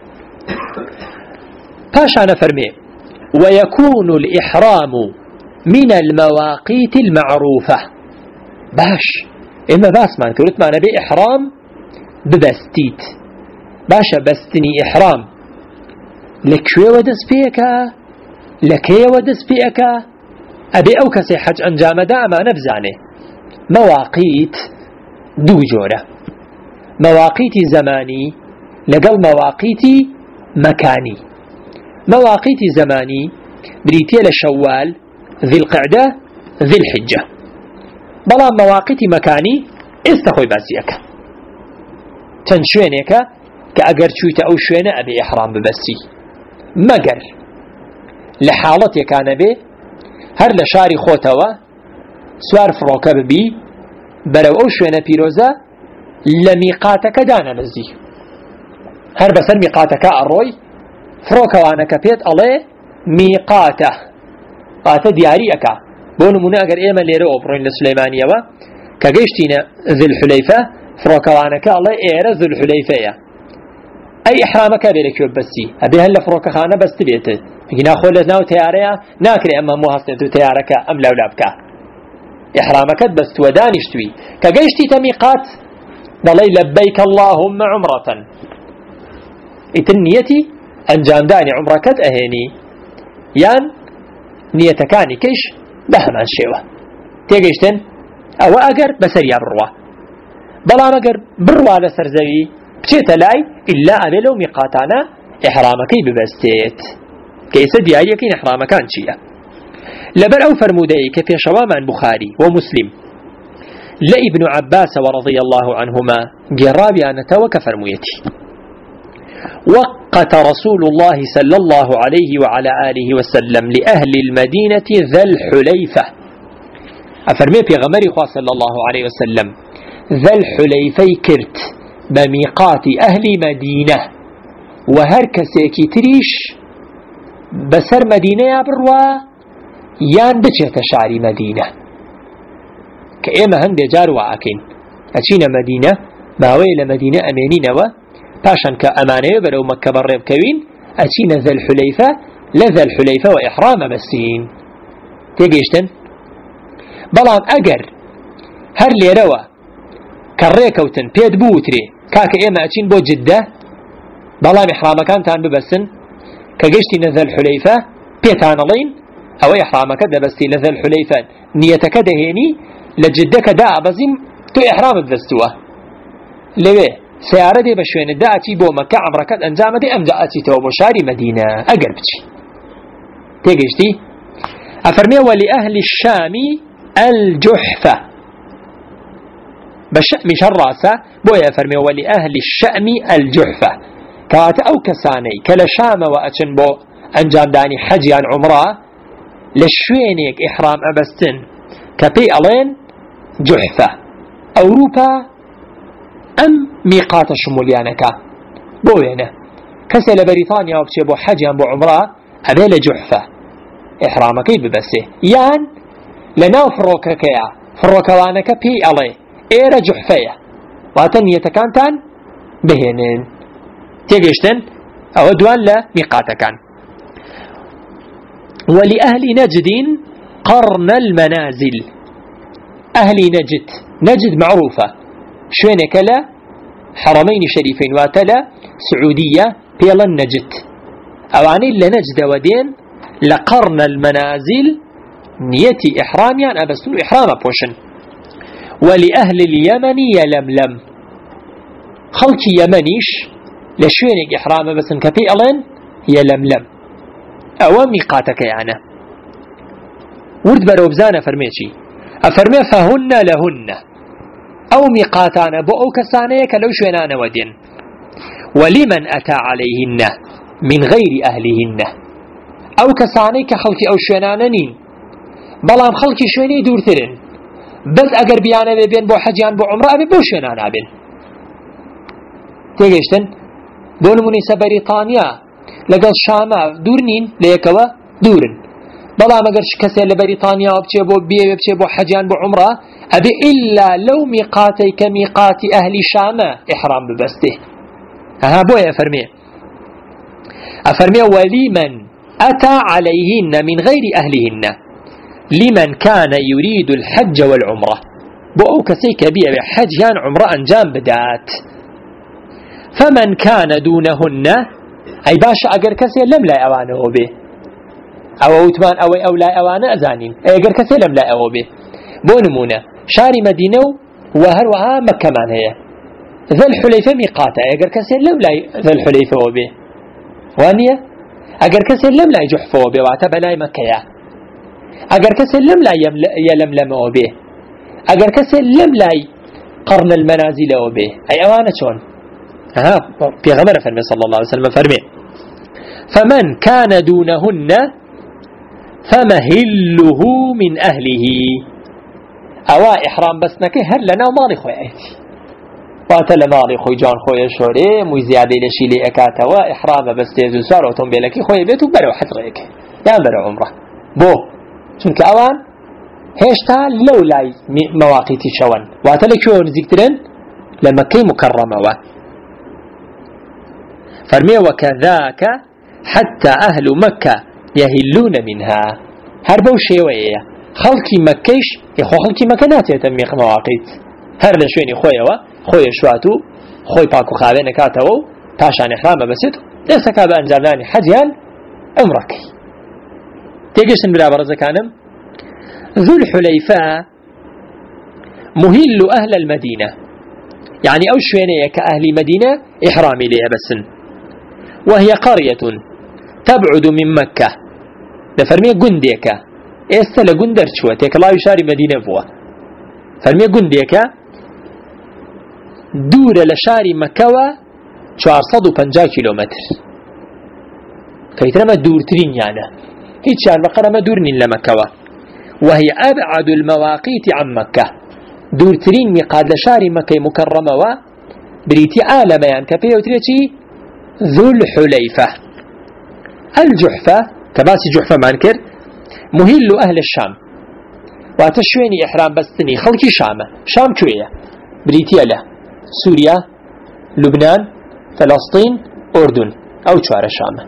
پاشانا فرمي ويكون الإحرام من المواقيت المعروفة باش إما باس ما نكرت معنا بإحرام ببستيت باشا بستني إحرام لكشوي ودس بيكا لكي ودس بيكا أبي أو كسي حج أنجام دا أما نفزاني مواقيت دو جورة مواقيت زماني لقل مواقيت مكاني مواقيت زماني بريتيا لشوال ذي القعدة ذي الحجة بلا مواقيت مكاني استخوي باسيك تنشوينيك كأجر شويت أو شوينة أبي إحرام ببسي مجر لحالتي كان به هر لشاري خوتوا سوار فروكا ببي برو أو شوينة بيروزا لميقاتك دانا نزي هر بسر ميقاتك الروي فروكا وانا كبيت عليه ميقاته قاته دياري أكا بونو منا أجر إيما ليرو أبروين لسليمانية و كجيشتنا ذي الحليفة فروكا وانا كالله إيرا ذي الحليفة أي إحرامك بيلك يبسي أبي هلا فروكا خانة بس تبيته بيجينا خولت ناو تياريا ناكري أما مو هستنتو تيارك أم لولابك إحرامك بس تودانشتوي كجيشتي تميقات ضلي لبيك اللهم عمرة إتنيتي أنجام داني عمركت أهيني يان نيتكاني كيش بهمان شيوة تيجيشتن أو أجر بسريا بروا بلا مجر بروا لسرزوي بشيت لاي إلا أبلو ميقاتانا إحرامك ببستيت كيس دياريكين إحرامك أنشيا لبر أو فرمودي كفي شوام عن بخاري ومسلم لابن عباس ورضي الله عنهما جرابي أنا توك فرميتي وقت رسول الله صلى الله عليه وعلى آله وسلم لأهل المدينة ذا الحليفة أفرمي في غمري خواه صلى الله عليه وسلم ذا الحليفة كرت بميقات أهل مدينة وهركسيكي تريش بسر مدينة بروا يان بچه شعري مدينة كأيما هنده جاروا عاكين أچينا مدينة ماويل مدينة أمينين و باشان كأمانة برو مكة برب كوين أچينا ذا الحليفة لذا الحليفة وإحرام بسين تيجيشتن بلان أجر هر ليروا كالريكوتن بيد بوتري كاك إيما أچين بو جدة بلان إحرام كانتان ببسن كجيشتي نذا الحليفة بيتان لين أو إحرامك دبستي نذا الحليفة نيتك دهيني لجدك دا بزيم تو إحرام بذستوه لوي سيارة دي بشوين داعتي بو مكة عمركت أنجام دي أم داعتي تو بشاري مدينة أقربتي تيجيشتي أفرمي ولأهل الشام الجحفة بشأم شراسة بو يفرمي ولأهل الشام الجحفة كات أو كساني كلا شام وأتن بو أنجام داني حجي عن عمره لشوينيك إحرام أبستن كبي ألين جحفة أوروبا أم ميقات الشموليانك بوينة كسل بريطانيا وبشي بو حجي بو عمره أبي لجحفة إحرامك ببسه يان لناو فروككيا فروكوانك بي ألي إيرا جحفية واتنية كانتان بهنين تيجيشتن أو دوان لا ميقاتكان ولأهل نجد قرن المنازل أهل نجد معروفة شوينك لا حرمين شريفين واتلا سعودية بيلا نجد أواني لنجد ودين لقرن المنازل نيتي إحراميا أبستن إحرام بوشن ولأهل اليمن يلملم خلق يمنيش لشوينك إحرام بسن كبيلا يلملم أو ميقاتك يعني ورد بروبزانا فرميتي أفرمي فهن لهن أو ميقاتانا بؤو كسانيك لو شوينانا ودين ولمن أتى عليهن من غير أهلهن أو كساني كخلقي أو شوينانين بلام خلقي شويني دورترن بس أجر بيانا بين بو حجيان بو عمره أبي بو شوينانا بين تيجيشتن بون منيسة بريطانيا لقل شاما دورنين ليكوا دورن بلا ما قرش كسي لبريطانيا وبشي بو بيه وبشي بو حجان بو عمره أبي إلا لو ميقاتي كميقات أهل شاما إحرام ببسته ها بو أفرمي ولمن أتى عليهن من غير أهلهن لمن كان يريد الحج والعمرة بو كسي كبير حجان عمره أنجام بدات فمن كان دونهن أي باشا أجر كسي لم لا أوانه به أو أوتمان أو لا أوانه أزانين أجر كسي لم لا أو به بونمونا شاري مدينة وهروها مكة من هي ذا الحليفة ميقاته أجر كسي لم لا ذا الحليفة به وانية أجر كسي لم لا يجحفه به واعتبر لا مكة أجر كسي لم لا يلملم به أجر كسي لم لا قرن المنازل به أي أوانه شون في غمر فرمي صلى الله عليه وسلم فرمي فمن كان دونهن فمهله من أهله أوا إحرام بس نكي هل لنا مالي خوي أيتي واتل مالي خوي جان خوي شوري مو زيادة لشي لي أكاتوا إحرام بس تيزو سار وتنبيلكي خوي بيتو برو حجريك يا برو عمره بو چونك أوان هشتا لولاي مواقيتي شوان واتل كيون زيكترن لمكي مكرمة فرمي وكذاك حتى أهل مكة يهلون منها هربوا شيوية خلقي مكيش يخو خلقي مكانات يتميق مواقيت هرد شويني خويا شواتو خوي باكو خابين كاتو تاشان إحرام بسيطو ليس كابا أنجرناني حجيان عمركي تيجيشن بلا برزة كانم ذو الحليفة مهل أهل المدينة يعني أو شويني كأهل مدينة إحرامي ليها بسن وهي قرية تبعد من مكة لفرمي قنديك استلا قندر شوتك لا يشاري مدينة بوا فرمي قنديك دور لشاري مكة 450 كيلومتر كيترما دور ترين يعني هيك شار بقرة ما دورني لمكة وهي أبعد المواقيت عن مكة دور ترين مقاد لشاري مكة مكرمة بريتي عالم يعني كفيه وتريتي ذو الحليفة الجحفة كباسي جحفة مانكر مهل أهل الشام واتشويني إحرام بستني خلقي شام كوية بريتيا له سوريا لبنان فلسطين أردن أو شوار الشام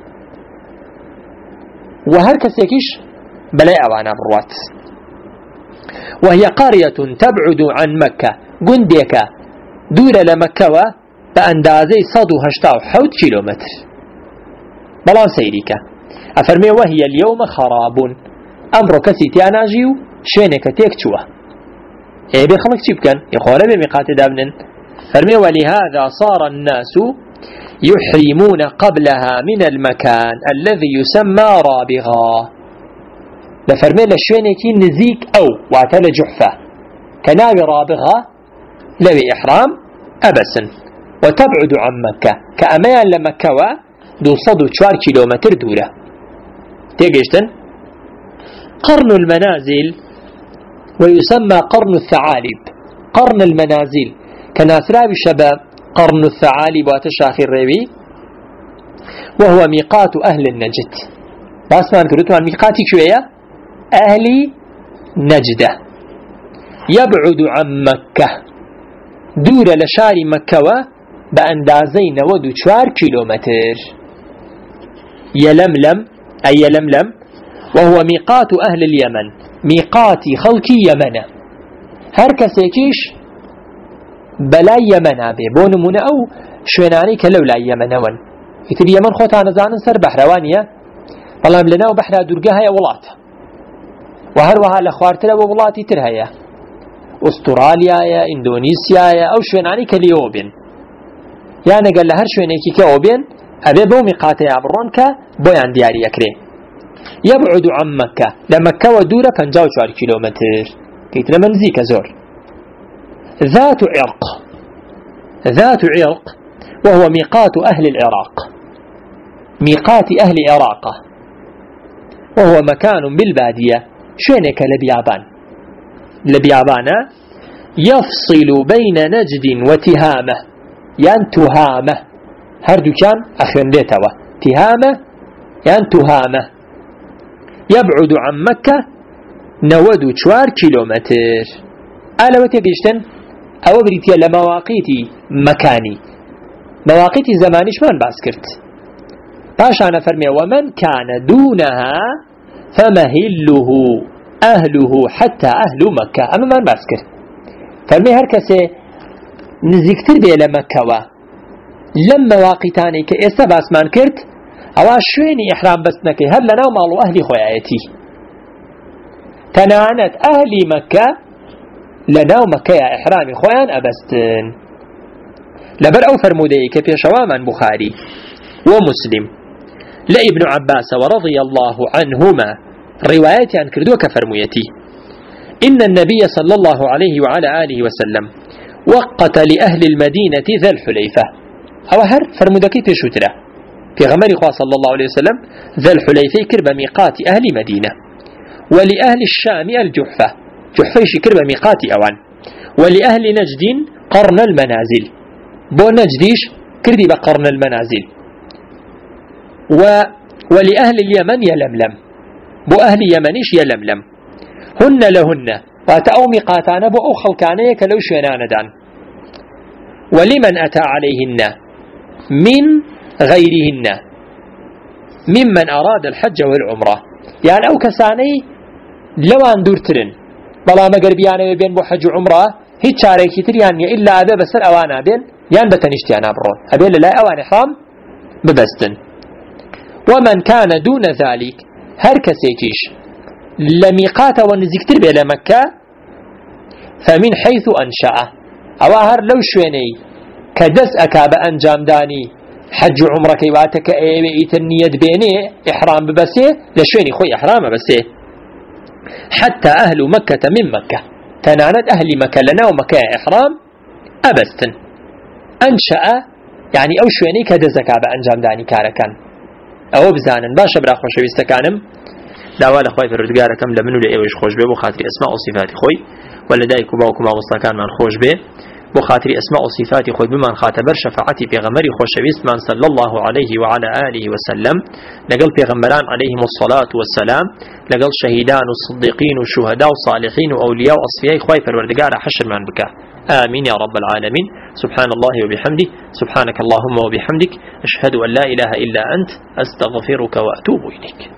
وهركس يكيش بلا أوانا بروات وهي قرية تبعد عن مكة قنديك دور لمكة بأندازي 187 كيلومتر بلان سيريكا أفرمي وهي اليوم خراب أمر كسيتي أناجيو شوينك تيكتوه إيه بخلق تبكن يخول بميقات دابنن فرمي ولهذا صار الناس يحرمون قبلها من المكان الذي يسمى رابغا لفرمي لشوينك نزيك أو وعتل جحفة كناوي رابغا لوي إحرام أبسن وتبعد عن مكة كأمان لمكة 204 كيلومتر دورة تيجيشتن قرن المنازل ويسمى قرن الثعالب قرن المنازل كناسراب الشباب قرن الثعالب وتشاخي الربي وهو ميقات أهل النجد بس ما نقولوا عن ميقاتي شوية أهل نجدة يبعد عن مكة دور لشاري مكة بأندازين 4 كيلومتر يلملم أي يلملم وهو ميقات أهل اليمن ميقات خلق يمن هركس يكيش بلا يمن أبي بونمون أو شويناني كلو لا يمن ون يتر يمن خوتان زانن سر بحروانية والله لنا وبحر درقها يا ولات وهروها لخوارتنا وولاتي ترهيا أستراليا يا إندونيسيا يا أو شويناني كليوبين يعني قال لهر شوينيكي كأوبين أبي بو ميقات يعبرون بويان دياري يكري يبعد عن مكة لمكة ودورة 54 كيلومتر كيتنا منزيك زور ذات عرق وهو ميقات أهل العراق ميقات أهل العراق وهو مكان بالبادية شوينك لبيابان يفصل بين نجد وتهامة يعني تهامة هردو كان أخيرا ديتوا تهامة يعني تهامة يبعد عن مكة 94 كيلومتر ألا وتقشتن أو بريتيا لمواقيت مكاني مواقيت زماني شمان باسكرت باش أنا فرمي ومن كان دونها فمهله أهله حتى أهل مكة أما من باسكرت فرمي هركسي نزيكتر بي لمكة لما مواقيتاني كإستا باسمان كرت أو شويني إحرام بسنكي هل لنا مالو أهلي خوياتي تنانت أهلي مكة لنا مكة يا إحرامي خويان أبستن لبر أو فرمودي كفي شواما بخاري ومسلم لابن عباس ورضي الله عنهما روايات عن كردو كفرميتي إن النبي صلى الله عليه وعلى آله وسلم وقت لأهل المدينة ذا الحليفة أو هر فرمودكي في شترة في غمر صلى الله عليه وسلم ذا الحليفة كرب ميقات أهل مدينة ولأهل الشام الجحفة جحفيش كرب ميقات أوان ولأهل نجد قرن المنازل بو نجديش كردي بقرن المنازل ولأهل اليمن يلملم بو أهل يمنيش يلملم هن لهن واتأو ميقاتان بو أو خلقانية كلو شويناندان ولمن أتى عليهن من غيرهن ممن أراد الحج والعمرة يعني أو كساني لوان دورترن بلا مقربياني بين بو حج وعمرة هيت شاريكي تريان إلا أبي بسر أوانا بين يان بتنشتيانا برون أبي لا أوان إحرام ببستن ومن كان دون ذلك هركسيكيش لميقات ونزكتر بلا مكة فمن حيث أنشأ أو هر لو شويني كدس أكاب أنجام داني حج عمره كيواتك ايت النية بيني إحرام ببسي لشويني خوي إحرام بسي حتى أهل مكة من مكة تنانت أهل مكة لنا ومكة إحرام أبستن أنشأ يعني أو شويني كدس أكاب أنجام داني كاركان أو بزانا باشا برا خوش بيستكانم داوال أخوي في الردقارة كم لمنو لأيوش خوش بي بخاطر أسماء وصفات خوي ولا دايكو باوكما وصلكان من خوش بي بخاطر أسماء وصفات خوي بمن خاتبر شفاعتي في غمري خوش بيستمان صلى الله عليه وعلى آله وسلم لقل في غمران عليهم الصلاة والسلام لقل شهيدان والصديقين والشهداء والصالحين وأولياء وأصفياء خوي في الردقارة حشر من بكا آمين يا رب العالمين سبحان الله وبحمده سبحانك اللهم وبحمدك أشهد أن لا إله إلا أنت أستغفرك وأتوب إليك